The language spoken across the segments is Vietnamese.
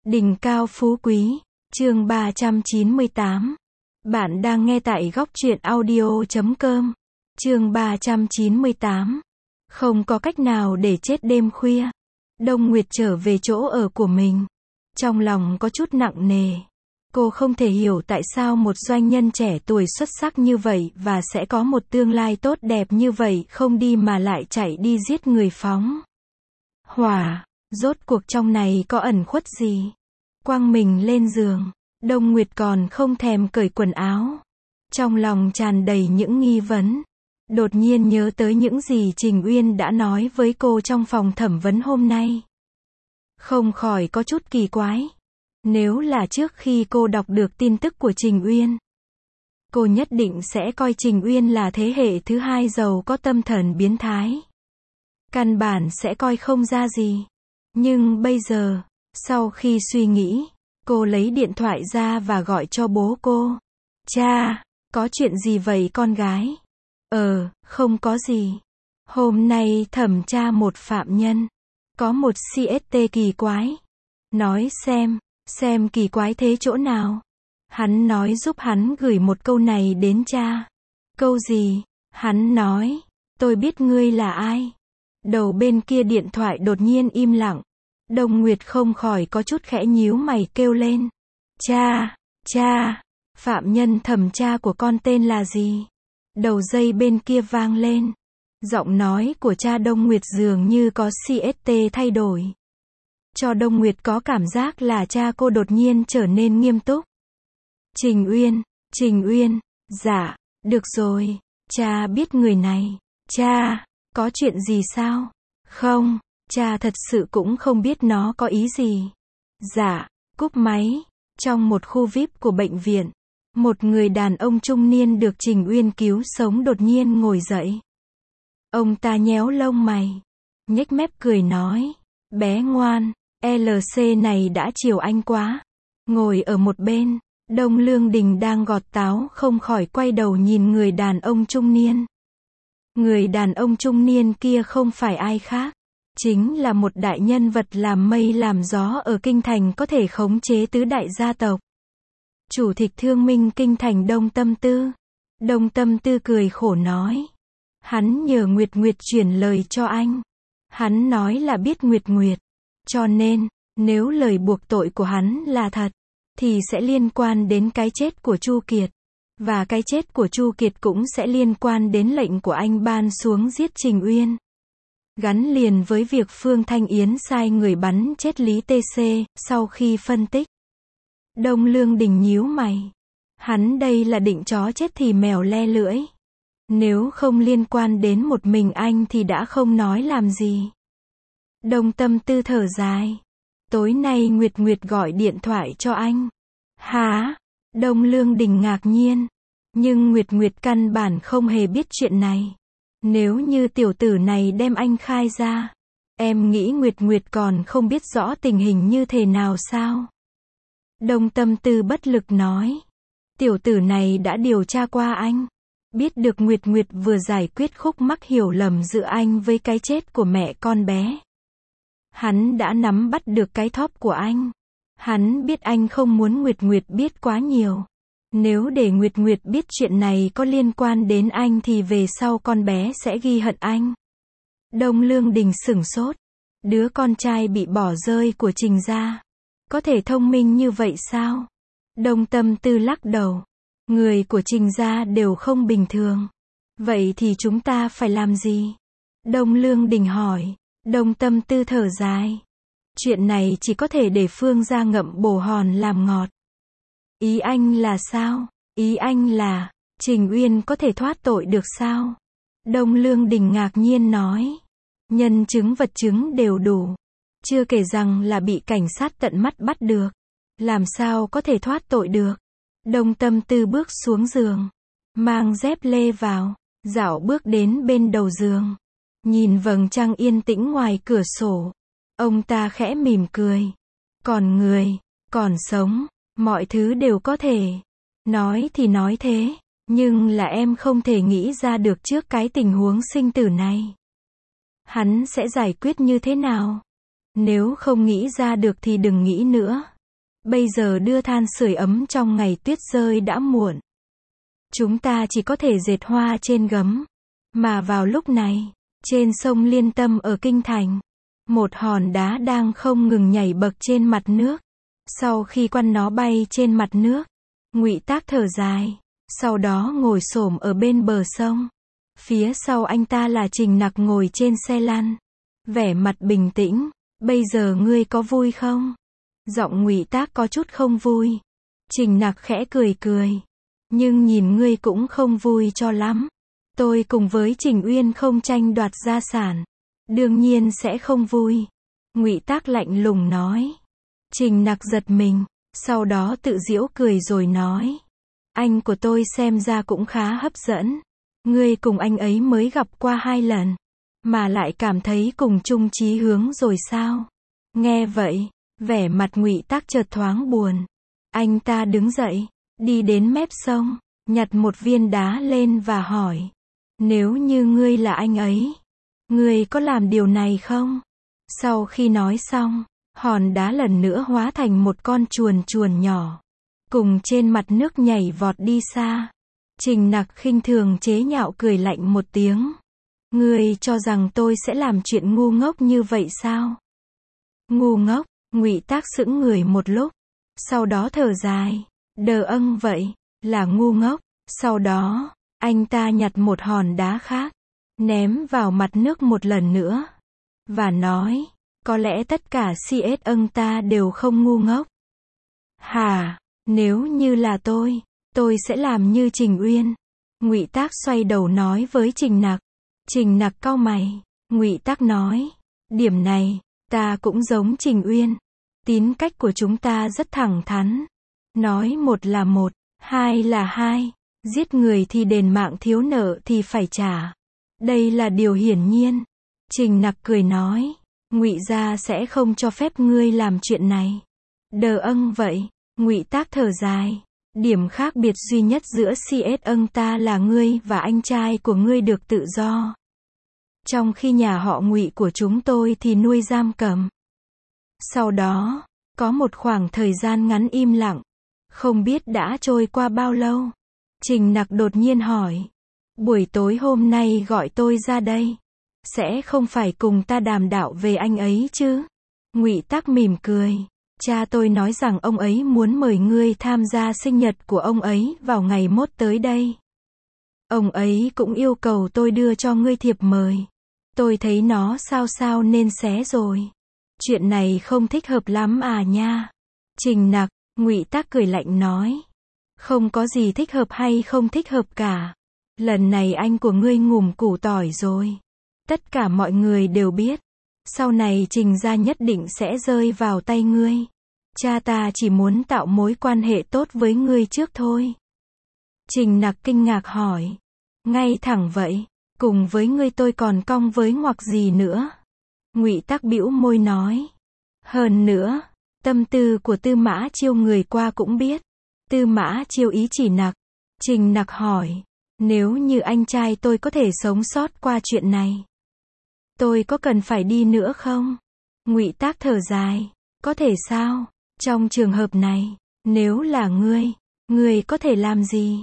Đỉnh cao phú quý, chương 398. Bạn đang nghe tại góc truyện audio.com. Chương 398. Không có cách nào để chết đêm khuya. Đông Nguyệt trở về chỗ ở của mình. Trong lòng có chút nặng nề. Cô không thể hiểu tại sao một doanh nhân trẻ tuổi xuất sắc như vậy và sẽ có một tương lai tốt đẹp như vậy không đi mà lại chạy đi giết người phóng hỏa. Rốt cuộc trong này có ẩn khuất gì? Quăng mình lên giường, Đông Nguyệt còn không thèm cởi quần áo. Trong lòng tràn đầy những nghi vấn. Đột nhiên nhớ tới những gì Trình Uyên đã nói với cô trong phòng thẩm vấn hôm nay. Không khỏi có chút kỳ quái. Nếu là trước khi cô đọc được tin tức của Trình Uyên, cô nhất định sẽ coi Trình Uyên là thế hệ thứ hai giàu có tâm thần biến thái. Căn bản sẽ coi không ra gì. Nhưng bây giờ, sau khi suy nghĩ, cô lấy điện thoại ra và gọi cho bố cô. Cha, có chuyện gì vậy con gái? Không có gì. Hôm nay thẩm tra một phạm nhân. Có một CST kỳ quái. Nói xem kỳ quái thế chỗ nào? Hắn nói giúp hắn gửi một câu này đến cha. Câu gì? Hắn nói, tôi biết ngươi là ai. Đầu bên kia điện thoại đột nhiên im lặng. Đông Nguyệt không khỏi có chút khẽ nhíu mày kêu lên. Cha, phạm nhân thẩm tra của con tên là gì? Đầu dây bên kia vang lên. Giọng nói của cha Đông Nguyệt dường như có CST thay đổi. Cho Đông Nguyệt có cảm giác là cha cô đột nhiên trở nên nghiêm túc. Trình Uyên, dạ, được rồi, cha biết người này. Cha, có chuyện gì sao? Không, cha thật sự cũng không biết nó có ý gì. Dạ, cúp máy. Trong một khu VIP của bệnh viện, một người đàn ông trung niên được Trình Uyên cứu sống đột nhiên ngồi dậy. Ông ta nhéo lông mày, nhếch mép cười nói, bé ngoan, LC này đã chiều anh quá. Ngồi ở một bên, Đông Lương Đình đang gọt táo không khỏi quay đầu nhìn người đàn ông trung niên. Người đàn ông trung niên kia không phải ai khác, chính là một đại nhân vật làm mây làm gió ở kinh thành, có thể khống chế tứ đại gia tộc. Chủ tịch Thương Minh kinh thành Đông Tâm Tư. Đông Tâm Tư cười khổ nói. Hắn nhờ Nguyệt Nguyệt chuyển lời cho anh. Hắn nói là biết Nguyệt Nguyệt. Cho nên, nếu lời buộc tội của hắn là thật, thì sẽ liên quan đến cái chết của Chu Kiệt. Và cái chết của Chu Kiệt cũng sẽ liên quan đến lệnh của anh ban xuống giết Trình Uyên. Gắn liền với việc Phương Thanh Yến sai người bắn chết Lý TC, sau khi phân tích. Đông Lương Đình nhíu mày. Hắn đây là định chó chết thì mèo le lưỡi. Nếu không liên quan đến một mình anh thì đã không nói làm gì. Đông Tâm Tư thở dài. Tối nay Nguyệt Nguyệt gọi điện thoại cho anh. Hả? Đông Lương Đình ngạc nhiên. Nhưng Nguyệt Nguyệt căn bản không hề biết chuyện này. Nếu như tiểu tử này đem anh khai ra, em nghĩ Nguyệt Nguyệt còn không biết rõ tình hình như thế nào sao? Đông Tâm Tư bất lực nói. Tiểu tử này đã điều tra qua anh. Biết được Nguyệt Nguyệt vừa giải quyết khúc mắc hiểu lầm giữa anh với cái chết của mẹ con bé. Hắn đã nắm bắt được cái thóp của anh. Hắn biết anh không muốn Nguyệt Nguyệt biết quá nhiều. Nếu để Nguyệt Nguyệt biết chuyện này có liên quan đến anh thì về sau con bé sẽ ghi hận anh. Đông Lương Đình sửng sốt. Đứa con trai bị bỏ rơi của Trình gia có thể thông minh như vậy sao? Đông Tâm Tư lắc đầu. Người của Trình gia đều không bình thường. Vậy thì chúng ta phải làm gì? Đông Lương Đình hỏi. Đông Tâm Tư thở dài. Chuyện này chỉ có thể để Phương gia ngậm bồ hòn làm ngọt. Ý anh là sao? Ý anh là, Trình Uyên có thể thoát tội được sao? Đông Lương Đình ngạc nhiên nói. Nhân chứng vật chứng đều đủ. Chưa kể rằng là bị cảnh sát tận mắt bắt được. Làm sao có thể thoát tội được? Đông Tâm Tư bước xuống giường. Mang dép lê vào. Dạo bước đến bên đầu giường. Nhìn vầng trăng yên tĩnh ngoài cửa sổ. Ông ta khẽ mỉm cười. Còn người, còn sống, mọi thứ đều có thể. Nói thì nói thế, nhưng là em không thể nghĩ ra được trước cái tình huống sinh tử này. Hắn sẽ giải quyết như thế nào? Nếu không nghĩ ra được thì đừng nghĩ nữa. Bây giờ đưa than sưởi ấm trong ngày tuyết rơi đã muộn. Chúng ta chỉ có thể dệt hoa trên gấm. Mà vào lúc này, trên sông Liên Tâm ở Kinh Thành, một hòn đá đang không ngừng nhảy bật trên mặt nước. Sau khi quăng nó bay trên mặt nước, Ngụy Tác thở dài, sau đó ngồi xổm ở bên bờ sông. Phía sau anh ta là Trình Nặc ngồi trên xe lăn, vẻ mặt bình tĩnh. Bây giờ ngươi có vui không? Giọng Ngụy Tác có chút không vui. Trình Nặc khẽ cười cười. Nhưng nhìn ngươi cũng không vui cho lắm. Tôi cùng với Trình Uyên không tranh đoạt gia sản. Đương nhiên sẽ không vui. Ngụy Tác lạnh lùng nói. Trình Nặc giật mình, sau đó tự giễu cười rồi nói. Anh của tôi xem ra cũng khá hấp dẫn. Ngươi cùng anh ấy mới gặp qua 2 lần. Mà lại cảm thấy cùng chung chí hướng rồi sao? Nghe vậy, vẻ mặt Ngụy Tác chợt thoáng buồn. Anh ta đứng dậy, đi đến mép sông, nhặt một viên đá lên và hỏi. Nếu như ngươi là anh ấy, ngươi có làm điều này không? Sau khi nói xong, hòn đá lần nữa hóa thành một con chuồn chuồn nhỏ, cùng trên mặt nước nhảy vọt đi xa. Trình Nặc khinh thường chế nhạo cười lạnh một tiếng. Ngươi cho rằng tôi sẽ làm chuyện ngu ngốc như vậy sao? Ngu ngốc? Ngụy Tác sững người một lúc, sau đó thở dài. Vậy, là ngu ngốc. Sau đó, anh ta nhặt một hòn đá khác, ném vào mặt nước một lần nữa, và nói, có lẽ tất cả CS ân ta đều không ngu ngốc. Hả? Nếu như là tôi sẽ làm như Trình Uyên. Ngụy Tác xoay đầu nói với Trình Nặc. Trình Nặc cau mày. Ngụy Tác nói, điểm này, ta cũng giống Trình Uyên. Tính cách của chúng ta rất thẳng thắn. Nói một là một, hai là hai. Giết người thì đền mạng, thiếu nợ thì phải trả. Đây là điều hiển nhiên. Trình Nặc cười nói, Ngụy gia sẽ không cho phép ngươi làm chuyện này. Vậy. Ngụy Tác thở dài. Điểm khác biệt duy nhất giữa CS ân ta là ngươi và anh trai của ngươi được tự do. Trong khi nhà họ Ngụy của chúng tôi thì nuôi giam cầm. Sau đó, có một khoảng thời gian ngắn im lặng. Không biết đã trôi qua bao lâu. Trình Nặc đột nhiên hỏi. Buổi tối hôm nay gọi tôi ra đây. Sẽ không phải cùng ta đàm đạo về anh ấy chứ? Ngụy Tác mỉm cười. Cha tôi nói rằng ông ấy muốn mời ngươi tham gia sinh nhật của ông ấy vào ngày mốt tới đây. Ông ấy cũng yêu cầu tôi đưa cho ngươi thiệp mời. Tôi thấy nó sao nên xé rồi. Chuyện này không thích hợp lắm à nha. Trình Nặc, Ngụy Tác cười lạnh nói. Không có gì thích hợp hay không thích hợp cả. Lần này anh của ngươi ngủm củ tỏi rồi. Tất cả mọi người đều biết. Sau này Trình gia nhất định sẽ rơi vào tay ngươi. Cha ta chỉ muốn tạo mối quan hệ tốt với ngươi trước thôi. Trình Nặc kinh ngạc hỏi. Ngay thẳng vậy, cùng với ngươi tôi còn cong với ngoặc gì nữa? Ngụy Tác bĩu môi nói. Hơn nữa, tâm tư của Tư Mã Chiêu người qua cũng biết. Tư Mã Chiêu ý chỉ Nặc. Trình Nặc hỏi. Nếu như anh trai tôi có thể sống sót qua chuyện này, tôi có cần phải đi nữa không? Ngụy Tác thở dài. Có thể sao? Trong trường hợp này, nếu là ngươi có thể làm gì?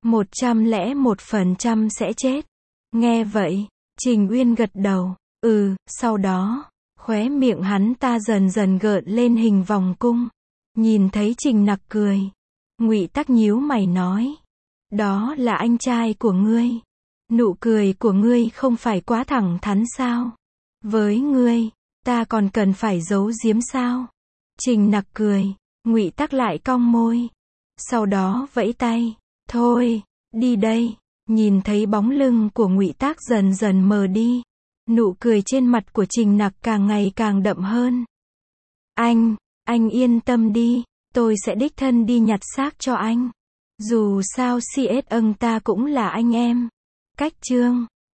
101% sẽ chết. Nghe vậy, Trình Uyên gật đầu. Sau đó, khóe miệng hắn ta dần dần gợn lên hình vòng cung. Nhìn thấy Trình Nặc cười, Ngụy Tác nhíu mày nói. Đó là anh trai của ngươi. Nụ cười của ngươi không phải quá thẳng thắn sao? Với ngươi, ta còn cần phải giấu giếm sao? Trình Nặc cười, Ngụy Tác lại cong môi. Sau đó vẫy tay. Thôi, đi đây. Nhìn thấy bóng lưng của Ngụy Tác dần dần mờ đi. Nụ cười trên mặt của Trình Nặc càng ngày càng đậm hơn. Anh yên tâm đi. Tôi sẽ đích thân đi nhặt xác cho anh. Dù sao CS ân ta cũng là anh em. Cách chương